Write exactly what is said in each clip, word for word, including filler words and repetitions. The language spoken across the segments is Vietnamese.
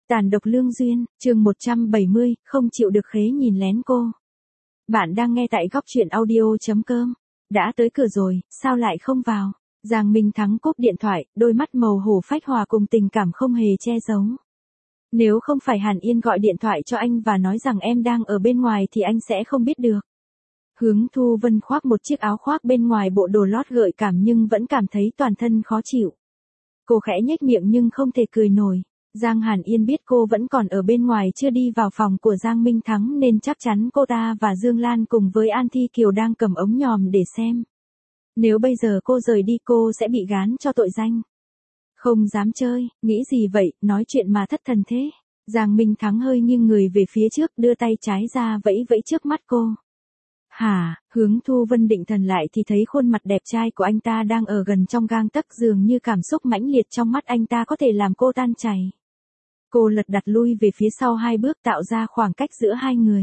Tàn độc lương duyên, chương một trăm bảy mươi, không chịu được khế nhìn lén cô. Bạn đang nghe tại góc truyện audio chấm com. Đã tới cửa rồi, sao lại không vào? Giang Minh Thắng cúp điện thoại, đôi mắt màu hổ phách hòa cùng tình cảm không hề che giấu. Nếu không phải Hàn Yên gọi điện thoại cho anh và nói rằng em đang ở bên ngoài thì anh sẽ không biết được. Hướng Thu Vân khoác một chiếc áo khoác bên ngoài bộ đồ lót gợi cảm nhưng vẫn cảm thấy toàn thân khó chịu. Cô khẽ nhếch miệng nhưng không thể cười nổi. Giang Hàn Yên biết cô vẫn còn ở bên ngoài chưa đi vào phòng của Giang Minh Thắng nên chắc chắn cô ta và Dương Lan cùng với An Thi Kiều đang cầm ống nhòm để xem. Nếu bây giờ cô rời đi cô sẽ bị gán cho tội danh. Không dám chơi, nghĩ gì vậy, nói chuyện mà thất thần thế. Giang Minh Thắng hơi nghiêng người về phía trước đưa tay trái ra vẫy vẫy trước mắt cô. Hả, Hướng Thu Vân định thần lại thì thấy khuôn mặt đẹp trai của anh ta đang ở gần trong gang tấc, dường như cảm xúc mãnh liệt trong mắt anh ta có thể làm cô tan chảy. Cô lật đật lui về phía sau hai bước tạo ra khoảng cách giữa hai người.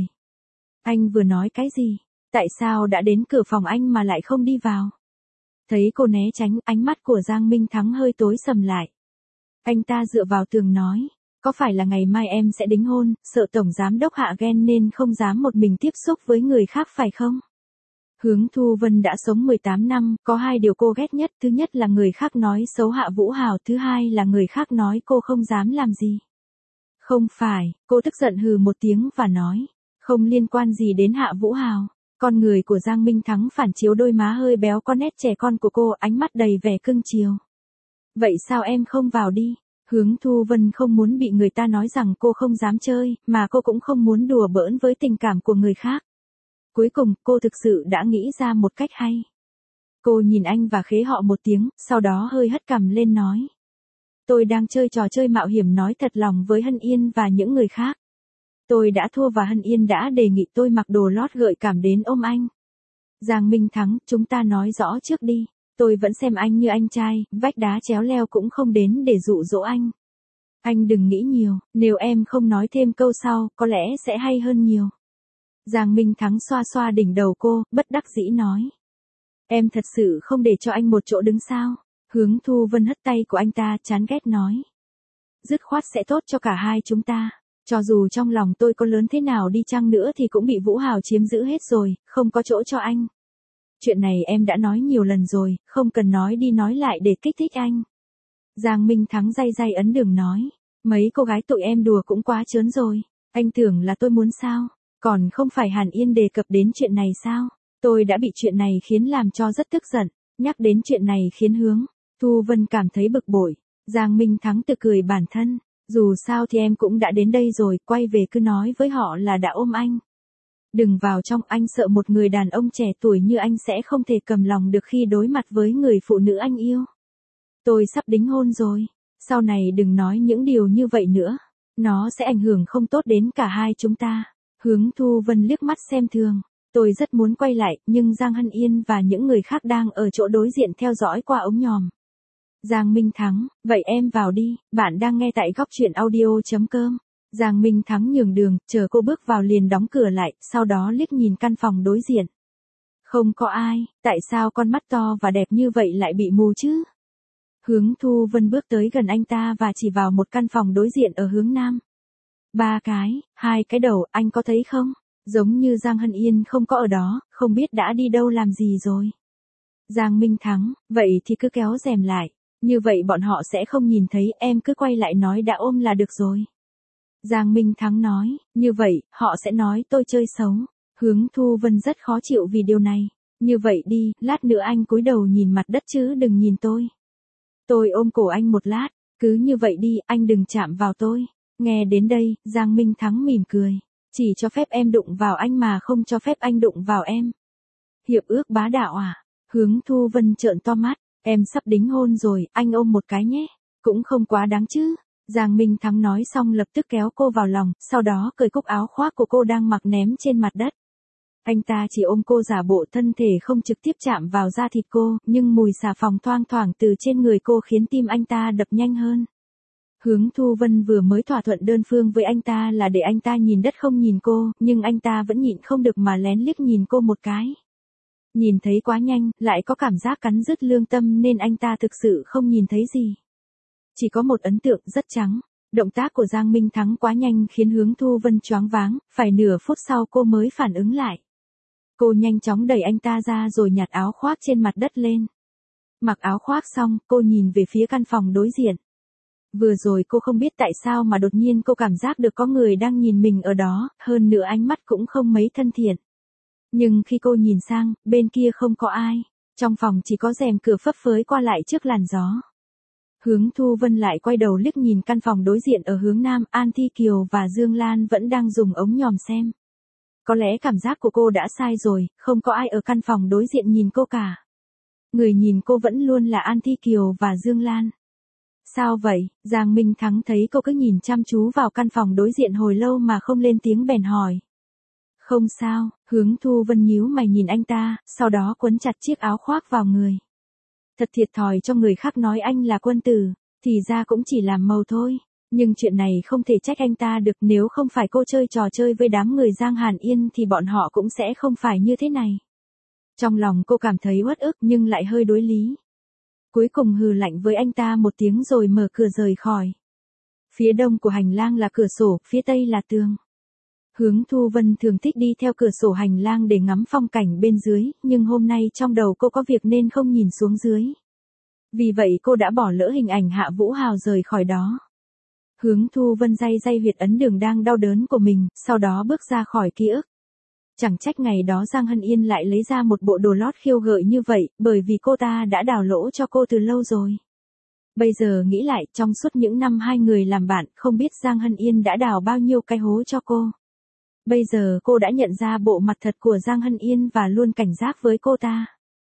Anh vừa nói cái gì? Tại sao đã đến cửa phòng anh mà lại không đi vào? Thấy cô né tránh, ánh mắt của Giang Minh Thắng hơi tối sầm lại. Anh ta dựa vào tường nói, có phải là ngày mai em sẽ đính hôn, sợ tổng giám đốc hạ ghen nên không dám một mình tiếp xúc với người khác phải không? Hướng Thu Vân đã sống mười tám năm, có hai điều cô ghét nhất, thứ nhất là người khác nói xấu Hạ Vũ Hào, thứ hai là người khác nói cô không dám làm gì. Không phải, cô tức giận hừ một tiếng và nói, không liên quan gì đến Hạ Vũ Hào. Con người của Giang Minh Thắng phản chiếu đôi má hơi béo có nét trẻ con của cô, ánh mắt đầy vẻ cưng chiều. Vậy sao em không vào đi? Hướng Thu Vân không muốn bị người ta nói rằng cô không dám chơi, mà cô cũng không muốn đùa bỡn với tình cảm của người khác. Cuối cùng, cô thực sự đã nghĩ ra một cách hay. Cô nhìn anh và khế họ một tiếng, sau đó hơi hất cằm lên nói. Tôi đang chơi trò chơi mạo hiểm nói thật lòng với Hân Yên và những người khác. Tôi đã thua và Hân Yên đã đề nghị tôi mặc đồ lót gợi cảm đến ôm anh. Giang Minh Thắng, chúng ta nói rõ trước đi. Tôi vẫn xem anh như anh trai, vách đá chéo leo cũng không đến để dụ dỗ anh. Anh đừng nghĩ nhiều, nếu em không nói thêm câu sau, có lẽ sẽ hay hơn nhiều. Giang Minh Thắng xoa xoa đỉnh đầu cô, bất đắc dĩ nói. Em thật sự không để cho anh một chỗ đứng sao? Hướng Thu Vân hất tay của anh ta, chán ghét nói. Dứt khoát sẽ tốt cho cả hai chúng ta. Cho dù trong lòng tôi có lớn thế nào đi chăng nữa thì cũng bị Vũ Hào chiếm giữ hết rồi, không có chỗ cho anh. Chuyện này em đã nói nhiều lần rồi, không cần nói đi nói lại để kích thích anh. Giang Minh Thắng day day ấn đường nói. Mấy cô gái tụi em đùa cũng quá trớn rồi. Anh tưởng là tôi muốn sao? Còn không phải Hàn Yên đề cập đến chuyện này sao? Tôi đã bị chuyện này khiến làm cho rất tức giận. Nhắc đến chuyện này khiến Hướng Thu Vân cảm thấy bực bội. Giang Minh Thắng tự cười bản thân. Dù sao thì em cũng đã đến đây rồi, quay về cứ nói với họ là đã ôm anh. Đừng vào trong, anh sợ một người đàn ông trẻ tuổi như anh sẽ không thể cầm lòng được khi đối mặt với người phụ nữ anh yêu. Tôi sắp đính hôn rồi, sau này đừng nói những điều như vậy nữa. Nó sẽ ảnh hưởng không tốt đến cả hai chúng ta. Hướng Thu Vân liếc mắt xem thường. Tôi rất muốn quay lại, nhưng Giang Hân Yên và những người khác đang ở chỗ đối diện theo dõi qua ống nhòm. Giang Minh Thắng, vậy em vào đi, bạn đang nghe tại góc truyện audio chấm com. Giang Minh Thắng nhường đường, chờ cô bước vào liền đóng cửa lại, sau đó liếc nhìn căn phòng đối diện. Không có ai, tại sao con mắt to và đẹp như vậy lại bị mù chứ? Hướng Thu Vân bước tới gần anh ta và chỉ vào một căn phòng đối diện ở hướng nam. Ba cái, hai cái đầu, anh có thấy không? Giống như Giang Hân Yên không có ở đó, không biết đã đi đâu làm gì rồi. Giang Minh Thắng, vậy thì cứ kéo rèm lại. Như vậy bọn họ sẽ không nhìn thấy, em cứ quay lại nói đã ôm là được rồi. Giang Minh Thắng nói, như vậy, họ sẽ nói tôi chơi xấu. Hướng Thu Vân rất khó chịu vì điều này. Như vậy đi, lát nữa anh cúi đầu nhìn mặt đất chứ đừng nhìn tôi. Tôi ôm cổ anh một lát, cứ như vậy đi, anh đừng chạm vào tôi. Nghe đến đây, Giang Minh Thắng mỉm cười. Chỉ cho phép em đụng vào anh mà không cho phép anh đụng vào em. Hiệp ước bá đạo à? Hướng Thu Vân trợn to mắt. Em sắp đính hôn rồi, anh ôm một cái nhé. Cũng không quá đáng chứ. Giang Minh Thắng nói xong lập tức kéo cô vào lòng, sau đó cởi cúc áo khoác của cô đang mặc ném trên mặt đất. Anh ta chỉ ôm cô giả bộ thân thể không trực tiếp chạm vào da thịt cô, nhưng mùi xà phòng thoang thoảng từ trên người cô khiến tim anh ta đập nhanh hơn. Hướng Thu Vân vừa mới thỏa thuận đơn phương với anh ta là để anh ta nhìn đất không nhìn cô, nhưng anh ta vẫn nhịn không được mà lén liếc nhìn cô một cái. Nhìn thấy quá nhanh, lại có cảm giác cắn rứt lương tâm nên anh ta thực sự không nhìn thấy gì. Chỉ có một ấn tượng rất trắng. Động tác của Giang Minh Thắng quá nhanh khiến Hướng Thu Vân choáng váng, phải nửa phút sau cô mới phản ứng lại. Cô nhanh chóng đẩy anh ta ra rồi nhặt áo khoác trên mặt đất lên. Mặc áo khoác xong, cô nhìn về phía căn phòng đối diện. Vừa rồi cô không biết tại sao mà đột nhiên cô cảm giác được có người đang nhìn mình ở đó, hơn nữa ánh mắt cũng không mấy thân thiện. Nhưng khi cô nhìn sang, bên kia không có ai. Trong phòng chỉ có rèm cửa phấp phới qua lại trước làn gió. Hướng Thu Vân lại quay đầu liếc nhìn căn phòng đối diện ở hướng nam, An Thi Kiều và Dương Lan vẫn đang dùng ống nhòm xem. Có lẽ cảm giác của cô đã sai rồi, không có ai ở căn phòng đối diện nhìn cô cả. Người nhìn cô vẫn luôn là An Thi Kiều và Dương Lan. Sao vậy? Giang Minh Thắng thấy cô cứ nhìn chăm chú vào căn phòng đối diện hồi lâu mà không lên tiếng bèn hỏi. Không sao, Hướng Thu Vân nhíu mày nhìn anh ta, sau đó quấn chặt chiếc áo khoác vào người. Thật thiệt thòi cho người khác nói anh là quân tử, thì ra cũng chỉ làm màu thôi. Nhưng chuyện này không thể trách anh ta được, nếu không phải cô chơi trò chơi với đám người Giang Hàn Yên thì bọn họ cũng sẽ không phải như thế này. Trong lòng cô cảm thấy uất ức nhưng lại hơi đối lý. Cuối cùng hừ lạnh với anh ta một tiếng rồi mở cửa rời khỏi. Phía đông của hành lang là cửa sổ, phía tây là tường. Hướng Thu Vân thường thích đi theo cửa sổ hành lang để ngắm phong cảnh bên dưới, nhưng hôm nay trong đầu cô có việc nên không nhìn xuống dưới. Vì vậy cô đã bỏ lỡ hình ảnh Hạ Vũ Hào rời khỏi đó. Hướng Thu Vân day day huyệt ấn đường đang đau đớn của mình, sau đó bước ra khỏi ký ức. Chẳng trách ngày đó Giang Hân Yên lại lấy ra một bộ đồ lót khiêu gợi như vậy, bởi vì cô ta đã đào lỗ cho cô từ lâu rồi. Bây giờ nghĩ lại, trong suốt những năm hai người làm bạn, không biết Giang Hân Yên đã đào bao nhiêu cái hố cho cô. Bây giờ cô đã nhận ra bộ mặt thật của Giang Hân Yên và luôn cảnh giác với cô ta.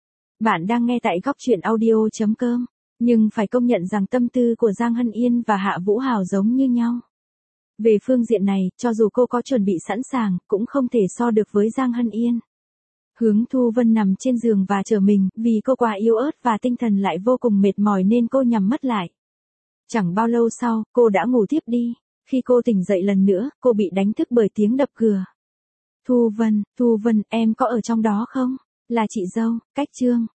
Bạn đang nghe tại góc truyện audio chấm com, nhưng phải công nhận rằng tâm tư của Giang Hân Yên và Hạ Vũ Hào giống như nhau. Về phương diện này, cho dù cô có chuẩn bị sẵn sàng, cũng không thể so được với Giang Hân Yên. Hướng Thu Vân nằm trên giường và chờ mình, vì cô quá yếu ớt và tinh thần lại vô cùng mệt mỏi nên cô nhắm mắt lại. Chẳng bao lâu sau, cô đã ngủ tiếp đi. Khi cô tỉnh dậy lần nữa, cô bị đánh thức bởi tiếng đập cửa. Thu Vân, Thu Vân, em có ở trong đó không? Là chị dâu, Cách Trương.